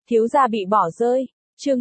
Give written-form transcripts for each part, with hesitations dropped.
Thiếu gia bị bỏ rơi. Chương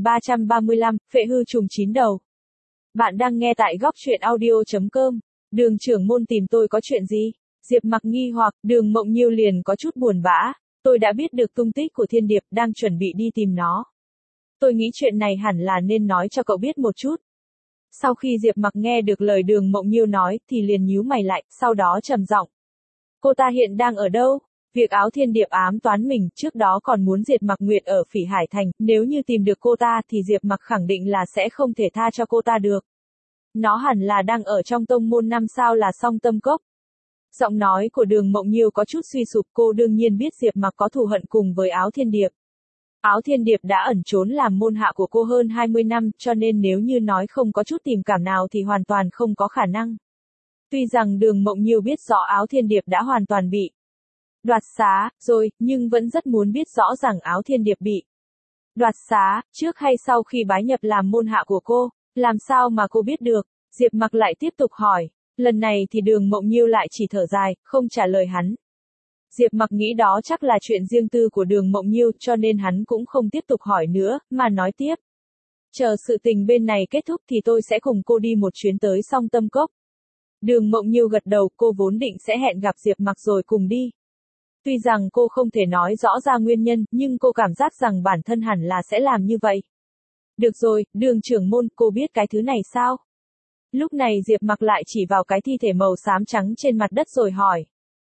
1335, phệ hư trùng chín đầu. Bạn đang nghe tại góc truyện audio.com. Đường trưởng môn tìm tôi có chuyện gì? Diệp Mặc nghi hoặc, Đường Mộng Nhiêu liền có chút buồn bã. Tôi đã biết được tung tích của Thiên Điệp, đang chuẩn bị đi tìm nó. Tôi nghĩ chuyện này hẳn là nên nói cho cậu biết một chút. Sau khi Diệp Mặc nghe được lời Đường Mộng Nhiêu nói thì liền nhíu mày lại, sau đó trầm giọng. Cô ta hiện đang ở đâu? Việc Áo Thiên Điệp ám toán mình, trước đó còn muốn diệt Mặc Nguyệt ở Phỉ Hải Thành, nếu như tìm được cô ta thì Diệp Mặc khẳng định là sẽ không thể tha cho cô ta được. Nó hẳn là đang ở trong tông môn 5 sao là Song Tâm Cốc. Giọng nói của Đường Mộng Nhiêu có chút suy sụp, cô đương nhiên biết Diệp Mặc có thù hận cùng với Áo Thiên Điệp. Áo Thiên Điệp đã ẩn trốn làm môn hạ của cô hơn 20 năm, cho nên nếu như nói không có chút tình cảm nào thì hoàn toàn không có khả năng. Tuy rằng Đường Mộng Nhiêu biết rõ Áo Thiên Điệp đã hoàn toàn bị đoạt xá rồi, nhưng vẫn rất muốn biết rõ rằng Áo Thiên Điệp bị đoạt xá, trước hay sau khi bái nhập làm môn hạ của cô, làm sao mà cô biết được? Diệp Mặc lại tiếp tục hỏi, lần này thì Đường Mộng Nhiêu lại chỉ thở dài, không trả lời hắn. Diệp Mặc nghĩ đó chắc là chuyện riêng tư của Đường Mộng Nhiêu, cho nên hắn cũng không tiếp tục hỏi nữa, mà nói tiếp. Chờ sự tình bên này kết thúc thì tôi sẽ cùng cô đi một chuyến tới Song Tâm Cốc. Đường Mộng Nhiêu gật đầu, cô vốn định sẽ hẹn gặp Diệp Mặc rồi cùng đi. Tuy rằng cô không thể nói rõ ra nguyên nhân, nhưng cô cảm giác rằng bản thân hẳn là sẽ làm như vậy. Được rồi, Đường trưởng môn, cô biết cái thứ này sao? Lúc này Diệp Mặc lại chỉ vào cái thi thể màu xám trắng trên mặt đất rồi hỏi.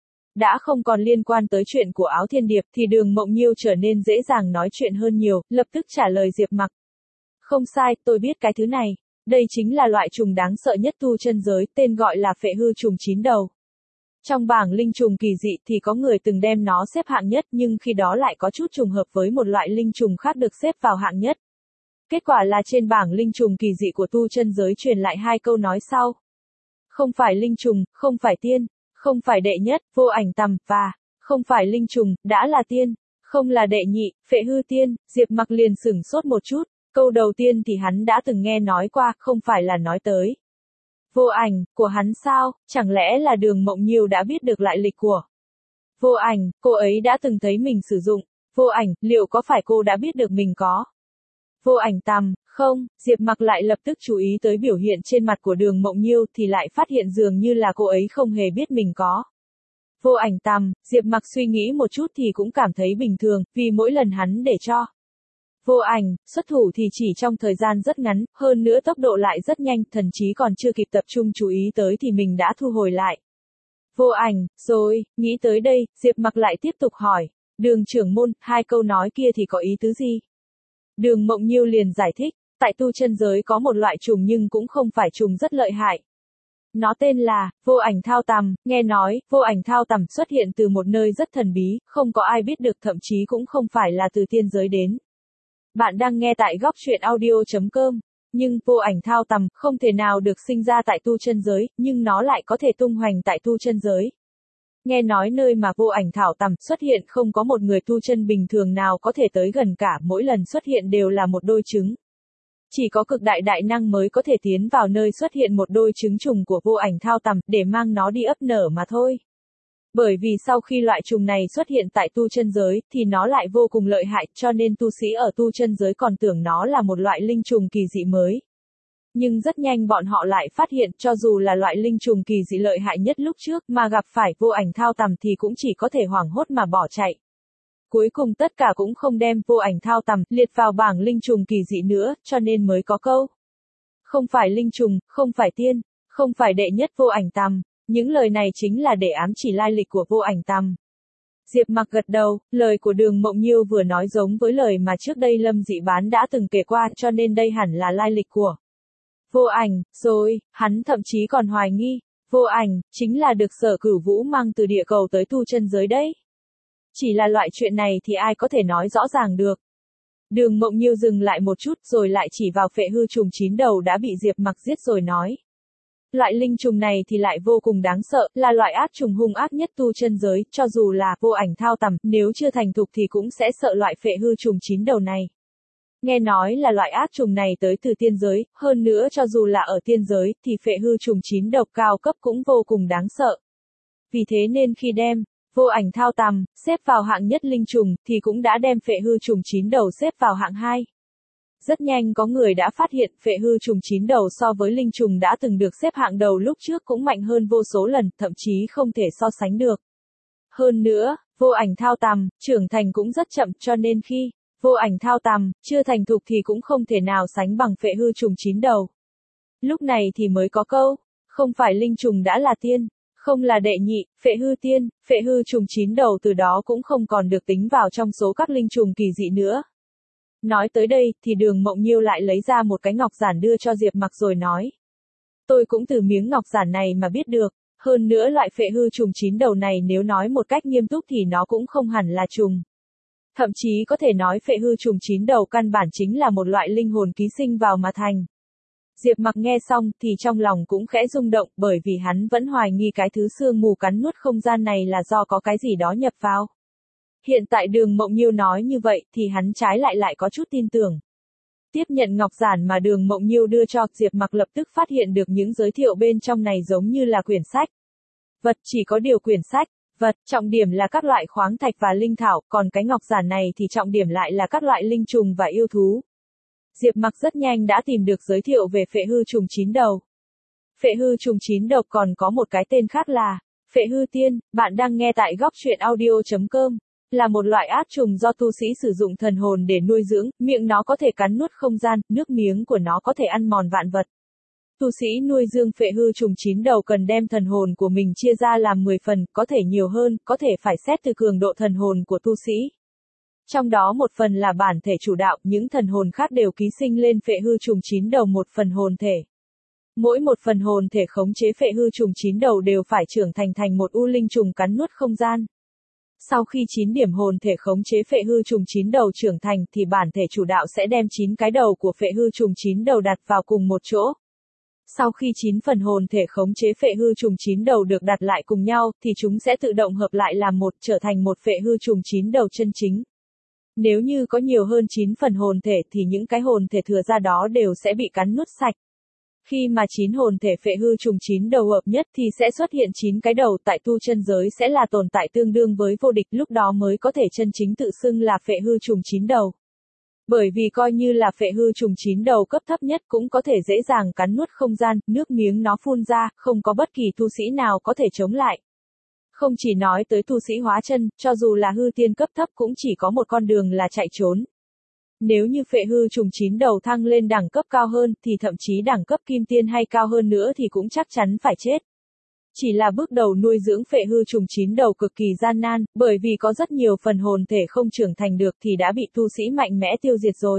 Đã không còn liên quan tới chuyện của Áo Thiên Điệp thì Đường Mộng Nhiêu trở nên dễ dàng nói chuyện hơn nhiều, lập tức trả lời Diệp Mặc. Không sai, tôi biết cái thứ này. Đây chính là loại trùng đáng sợ nhất tu chân giới, tên gọi là phệ hư trùng chín đầu. Trong bảng linh trùng kỳ dị thì có người từng đem nó xếp hạng nhất, nhưng khi đó lại có chút trùng hợp với một loại linh trùng khác được xếp vào hạng nhất. Kết quả là trên bảng linh trùng kỳ dị của tu chân giới truyền lại hai câu nói sau. Không phải linh trùng, không phải tiên, không phải đệ nhất, vô ảnh tầm, và không phải linh trùng, đã là tiên, không là đệ nhị, phệ hư tiên. Diệp Mặc liền sửng sốt một chút, câu đầu tiên thì hắn đã từng nghe nói qua, không phải là nói tới vô ảnh của hắn sao? Chẳng lẽ là Đường Mộng Nhiêu đã biết được lại lịch của vô ảnh, cô ấy đã từng thấy mình sử dụng vô ảnh, liệu có phải cô đã biết được mình có vô ảnh tầm? Không, Diệp Mặc lại lập tức chú ý tới biểu hiện trên mặt của Đường Mộng Nhiêu thì lại phát hiện dường như là cô ấy không hề biết mình có vô ảnh tầm. Diệp Mặc suy nghĩ một chút thì cũng cảm thấy bình thường, vì mỗi lần hắn để cho vô ảnh xuất thủ thì chỉ trong thời gian rất ngắn, hơn nữa tốc độ lại rất nhanh, thậm chí còn chưa kịp tập trung chú ý tới thì mình đã thu hồi lại vô ảnh rồi. Nghĩ tới đây, Diệp Mặc lại tiếp tục hỏi, Đường trưởng môn, hai câu nói kia thì có ý tứ gì? Đường Mộng Nhiêu liền giải thích, tại tu chân giới có một loại trùng nhưng cũng không phải trùng rất lợi hại. Nó tên là vô ảnh thao tầm, nghe nói, vô ảnh thao tầm xuất hiện từ một nơi rất thần bí, không có ai biết được, thậm chí cũng không phải là từ tiên giới đến. Bạn đang nghe tại góc truyện audio.com. Nhưng vô ảnh thao tầm không thể nào được sinh ra tại tu chân giới, nhưng nó lại có thể tung hoành tại tu chân giới. Nghe nói nơi mà vô ảnh thảo tầm xuất hiện không có một người tu chân bình thường nào có thể tới gần cả, mỗi lần xuất hiện đều là một đôi trứng. Chỉ có cực đại đại năng mới có thể tiến vào nơi xuất hiện một đôi trứng trùng của vô ảnh thao tầm để mang nó đi ấp nở mà thôi. Bởi vì sau khi loại trùng này xuất hiện tại tu chân giới thì nó lại vô cùng lợi hại, cho nên tu sĩ ở tu chân giới còn tưởng nó là một loại linh trùng kỳ dị mới. Nhưng rất nhanh bọn họ lại phát hiện, cho dù là loại linh trùng kỳ dị lợi hại nhất lúc trước mà gặp phải vô ảnh thao tầm thì cũng chỉ có thể hoảng hốt mà bỏ chạy. Cuối cùng tất cả cũng không đem vô ảnh thao tầm liệt vào bảng linh trùng kỳ dị nữa, cho nên mới có câu. Không phải linh trùng, không phải tiên, không phải đệ nhất vô ảnh tầm. Những lời này chính là để ám chỉ lai lịch của vô ảnh tầm. Diệp Mặc gật đầu, lời của Đường Mộng Nhiêu vừa nói giống với lời mà trước đây Lâm Dị Bán đã từng kể qua, cho nên đây hẳn là lai lịch của vô ảnh, rồi, hắn thậm chí còn hoài nghi, vô ảnh, chính là được Sở Cửu Vũ mang từ địa cầu tới tu chân giới đấy. Chỉ là loại chuyện này thì ai có thể nói rõ ràng được. Đường Mộng Nhiêu dừng lại một chút rồi lại chỉ vào phệ hư trùng chín đầu đã bị Diệp Mặc giết rồi nói. Loại linh trùng này thì lại vô cùng đáng sợ, là loại ác trùng hung ác nhất tu chân giới, cho dù là vô ảnh thao tầm, nếu chưa thành thục thì cũng sẽ sợ loại phệ hư trùng chín đầu này. Nghe nói là loại ác trùng này tới từ tiên giới, hơn nữa cho dù là ở tiên giới, thì phệ hư trùng chín độc cao cấp cũng vô cùng đáng sợ. Vì thế nên khi đem Vô ảnh thao tằm, xếp vào hạng nhất linh trùng, thì cũng đã đem phệ hư trùng 9 đầu xếp vào hạng 2. Rất nhanh có người đã phát hiện phệ hư trùng 9 đầu so với linh trùng đã từng được xếp hạng đầu lúc trước cũng mạnh hơn vô số lần, thậm chí không thể so sánh được. Hơn nữa, vô ảnh thao tằm, trưởng thành cũng rất chậm cho nên khi vô ảnh thao tằm chưa thành thục thì cũng không thể nào sánh bằng phệ hư trùng 9 đầu. Lúc này thì mới có câu, không phải linh trùng đã là tiên, không là đệ nhị, phệ hư tiên, phệ hư trùng 9 đầu từ đó cũng không còn được tính vào trong số các linh trùng kỳ dị nữa. Nói tới đây thì Đường Mộng Nhiêu lại lấy ra một cái ngọc giản đưa cho Diệp Mặc rồi nói. Tôi cũng từ miếng ngọc giản này mà biết được, hơn nữa loại phệ hư trùng 9 đầu này nếu nói một cách nghiêm túc thì nó cũng không hẳn là trùng. Thậm chí có thể nói phệ hư trùng 9 đầu căn bản chính là một loại linh hồn ký sinh vào mà thành. Diệp Mặc nghe xong thì trong lòng cũng khẽ rung động bởi vì hắn vẫn hoài nghi cái thứ sương mù cắn nuốt không gian này là do có cái gì đó nhập vào. Hiện tại Đường Mộng Nhiêu nói như vậy thì hắn trái lại có chút tin tưởng. Tiếp nhận ngọc giản mà Đường Mộng Nhiêu đưa cho, Diệp Mặc lập tức phát hiện được những giới thiệu bên trong này giống như là quyển sách. Vật chỉ có điều quyển sách, vật, trọng điểm là các loại khoáng thạch và linh thảo, còn cái ngọc giản này thì trọng điểm lại là các loại linh trùng và yêu thú. Diệp Mặc rất nhanh đã tìm được giới thiệu về phệ hư trùng 9 đầu. Phệ hư trùng 9 đầu còn có một cái tên khác là phệ hư tiên, bạn đang nghe tại góc truyện audio.com. Là một loại ác trùng do tu sĩ sử dụng thần hồn để nuôi dưỡng, miệng nó có thể cắn nuốt không gian, nước miếng của nó có thể ăn mòn vạn vật. Tu sĩ nuôi dưỡng phệ hư trùng 9 đầu cần đem thần hồn của mình chia ra làm 10 phần, có thể nhiều hơn, có thể phải xét từ cường độ thần hồn của tu sĩ. Trong đó một phần là bản thể chủ đạo, những thần hồn khác đều ký sinh lên phệ hư trùng 9 đầu một phần hồn thể. Mỗi một phần hồn thể khống chế phệ hư trùng 9 đầu đều phải trưởng thành một u linh trùng cắn nuốt không gian. Sau khi 9 điểm hồn thể khống chế phệ hư trùng 9 đầu trưởng thành thì bản thể chủ đạo sẽ đem 9 cái đầu của phệ hư trùng 9 đầu đặt vào cùng một chỗ. Sau khi 9 phần hồn thể khống chế phệ hư trùng 9 đầu được đặt lại cùng nhau thì chúng sẽ tự động hợp lại làm một, trở thành một phệ hư trùng 9 đầu chân chính. Nếu như có nhiều hơn 9 phần hồn thể thì những cái hồn thể thừa ra đó đều sẽ bị cắn nuốt sạch. Khi mà 9 hồn thể phệ hư trùng 9 đầu hợp nhất thì sẽ xuất hiện 9 cái đầu, tại tu chân giới sẽ là tồn tại tương đương với vô địch, lúc đó mới có thể chân chính tự xưng là phệ hư trùng 9 đầu. Bởi vì coi như là phệ hư trùng 9 đầu cấp thấp nhất cũng có thể dễ dàng cắn nuốt không gian, nước miếng nó phun ra, không có bất kỳ tu sĩ nào có thể chống lại. Không chỉ nói tới tu sĩ hóa chân, cho dù là hư tiên cấp thấp cũng chỉ có một con đường là chạy trốn. Nếu như phệ hư trùng 9 đầu thăng lên đẳng cấp cao hơn thì thậm chí đẳng cấp kim tiên hay cao hơn nữa thì cũng chắc chắn phải chết. Chỉ là bước đầu nuôi dưỡng phệ hư trùng 9 đầu cực kỳ gian nan, bởi vì có rất nhiều phần hồn thể không trưởng thành được thì đã bị tu sĩ mạnh mẽ tiêu diệt rồi.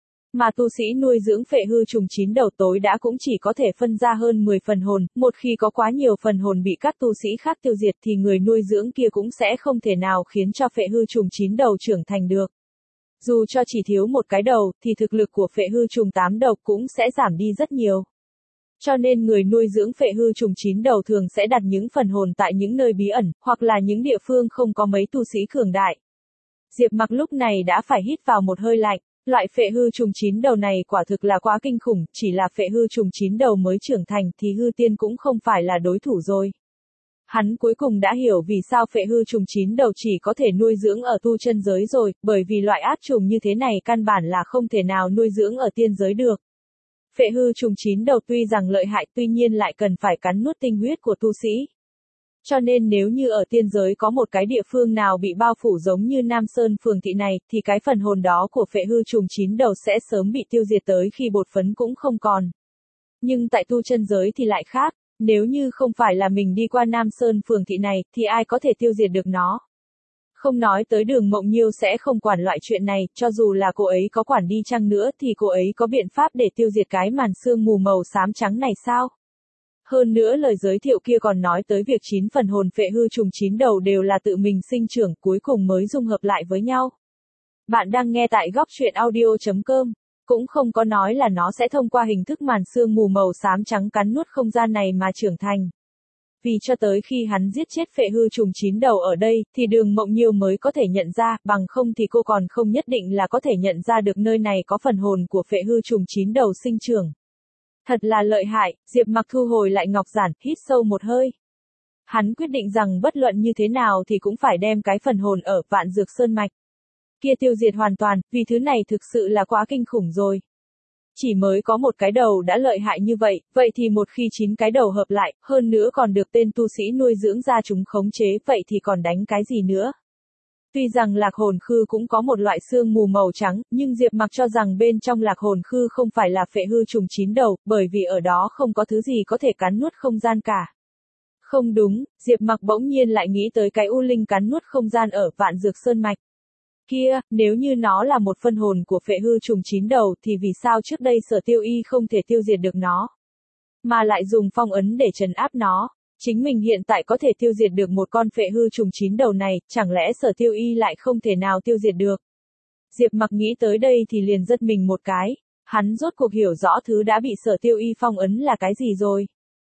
Mà tu sĩ nuôi dưỡng phệ hư trùng 9 đầu tối đã cũng chỉ có thể phân ra hơn 10 phần hồn, một khi có quá nhiều phần hồn bị các tu sĩ khác tiêu diệt thì người nuôi dưỡng kia cũng sẽ không thể nào khiến cho phệ hư trùng 9 đầu trưởng thành được. Dù cho chỉ thiếu một cái đầu thì thực lực của phệ hư trùng 8 đầu cũng sẽ giảm đi rất nhiều. Cho nên người nuôi dưỡng phệ hư trùng 9 đầu thường sẽ đặt những phần hồn tại những nơi bí ẩn, hoặc là những địa phương không có mấy tu sĩ cường đại. Diệp Mặc lúc này đã phải hít vào một hơi lạnh, loại phệ hư trùng 9 đầu này quả thực là quá kinh khủng, chỉ là phệ hư trùng 9 đầu mới trưởng thành thì hư tiên cũng không phải là đối thủ rồi. Hắn cuối cùng đã hiểu vì sao phệ hư trùng 9 đầu chỉ có thể nuôi dưỡng ở tu chân giới rồi, bởi vì loại ác trùng như thế này căn bản là không thể nào nuôi dưỡng ở tiên giới được. Phệ hư trùng 9 đầu tuy rằng lợi hại tuy nhiên lại cần phải cắn nuốt tinh huyết của tu sĩ. Cho nên nếu như ở tiên giới có một cái địa phương nào bị bao phủ giống như Nam Sơn phường thị này thì cái phần hồn đó của phệ hư trùng 9 đầu sẽ sớm bị tiêu diệt tới khi bột phấn cũng không còn. Nhưng tại tu chân giới thì lại khác. Nếu như không phải là mình đi qua Nam Sơn phường thị này, thì ai có thể tiêu diệt được nó. Không nói tới Đường Mộng Nhiêu sẽ không quản loại chuyện này, cho dù là cô ấy có quản đi chăng nữa thì cô ấy có biện pháp để tiêu diệt cái màn sương mù màu xám trắng này sao? Hơn nữa lời giới thiệu kia còn nói tới việc 9 phần hồn phệ hư trùng 9 đầu đều là tự mình sinh trưởng cuối cùng mới dung hợp lại với nhau. Bạn đang nghe tại góc truyện audio.com. Cũng không có nói là nó sẽ thông qua hình thức màn sương mù màu xám trắng cắn nuốt không gian này mà trưởng thành. Vì cho tới khi hắn giết chết phệ hư trùng 9 đầu ở đây, thì Đường Mộng Nhiêu mới có thể nhận ra, bằng không thì cô còn không nhất định là có thể nhận ra được nơi này có phần hồn của phệ hư trùng 9 đầu sinh trưởng. Thật là lợi hại, Diệp Mặc thu hồi lại ngọc giản, hít sâu một hơi. Hắn quyết định rằng bất luận như thế nào thì cũng phải đem cái phần hồn ở Vạn Dược Sơn Mạch kia tiêu diệt hoàn toàn, vì thứ này thực sự là quá kinh khủng rồi. Chỉ mới có một cái đầu đã lợi hại như vậy, vậy thì một khi 9 cái đầu hợp lại, hơn nữa còn được tên tu sĩ nuôi dưỡng ra chúng khống chế, vậy thì còn đánh cái gì nữa? Tuy rằng lạc hồn khư cũng có một loại xương mù màu trắng, nhưng Diệp Mặc cho rằng bên trong lạc hồn khư không phải là phệ hư trùng 9 đầu, bởi vì ở đó không có thứ gì có thể cắn nuốt không gian cả. Không đúng, Diệp Mặc bỗng nhiên lại nghĩ tới cái u linh cắn nuốt không gian ở Vạn Dược Sơn Mạch. Kia, nếu như nó là một phân hồn của phệ hư trùng 9 đầu thì vì sao trước đây Sở Tiêu Y không thể tiêu diệt được nó, mà lại dùng phong ấn để trấn áp nó? Chính mình hiện tại có thể tiêu diệt được một con phệ hư trùng 9 đầu này, chẳng lẽ Sở Tiêu Y lại không thể nào tiêu diệt được? Diệp Mặc nghĩ tới đây thì liền giật mình một cái, hắn rốt cuộc hiểu rõ thứ đã bị Sở Tiêu Y phong ấn là cái gì rồi.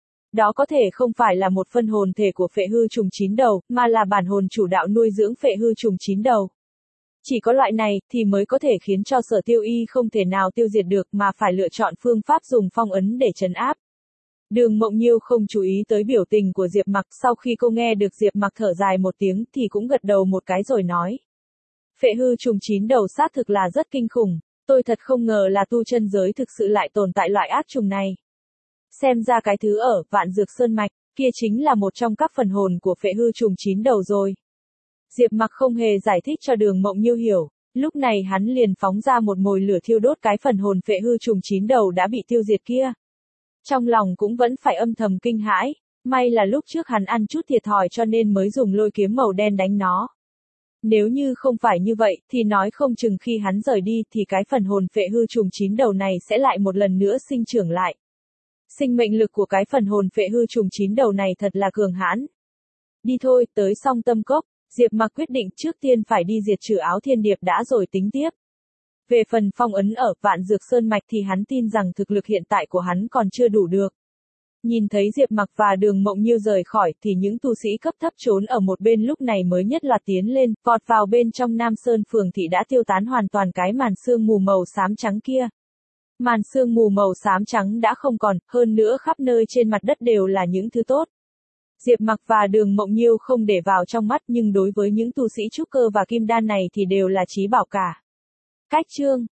Đó có thể không phải là một phân hồn thể của phệ hư trùng 9 đầu, mà là bản hồn chủ đạo nuôi dưỡng phệ hư trùng 9 đầu. Chỉ có loại này thì mới có thể khiến cho Sở Tiêu Y không thể nào tiêu diệt được mà phải lựa chọn phương pháp dùng phong ấn để trấn áp. Đường Mộng Nhiêu không chú ý tới biểu tình của Diệp Mặc, sau khi cô nghe được Diệp Mặc thở dài một tiếng thì cũng gật đầu một cái rồi nói. Phệ hư trùng 9 đầu xác thực là rất kinh khủng, tôi thật không ngờ là tu chân giới thực sự lại tồn tại loại ác trùng này. Xem ra cái thứ ở Vạn Dược Sơn Mạch kia chính là một trong các phần hồn của phệ hư trùng 9 đầu rồi. Diệp Mặc không hề giải thích cho Đường Mộng Nhiêu hiểu, lúc này hắn liền phóng ra một mồi lửa thiêu đốt cái phần hồn phệ hư trùng 9 đầu đã bị tiêu diệt kia. Trong lòng cũng vẫn phải âm thầm kinh hãi, may là lúc trước hắn ăn chút thiệt thòi cho nên mới dùng lôi kiếm màu đen đánh nó. Nếu như không phải như vậy, thì nói không chừng khi hắn rời đi thì cái phần hồn phệ hư trùng 9 đầu này sẽ lại một lần nữa sinh trưởng lại. Sinh mệnh lực của cái phần hồn phệ hư trùng 9 đầu này thật là cường hãn. Đi thôi, tới Song Tâm Cốc, Diệp Mặc quyết định trước tiên phải đi diệt trừ Áo Thiên Điệp đã rồi tính tiếp. Về phần phong ấn ở Vạn Dược Sơn Mạch thì hắn tin rằng thực lực hiện tại của hắn còn chưa đủ được. Nhìn thấy Diệp Mặc và Đường Mộng Nhiêu rời khỏi thì những tu sĩ cấp thấp trốn ở một bên lúc này mới nhất loạt tiến lên, vọt vào bên trong Nam Sơn Phường Thị đã tiêu tán hoàn toàn cái màn sương mù màu xám trắng kia. Màn sương mù màu xám trắng đã không còn, hơn nữa khắp nơi trên mặt đất đều là những thứ tốt. Diệp Mặc và Đường Mộng Nhiêu không để vào trong mắt nhưng đối với những tu sĩ trúc cơ và kim đan này thì đều là chí bảo cả. Cách chương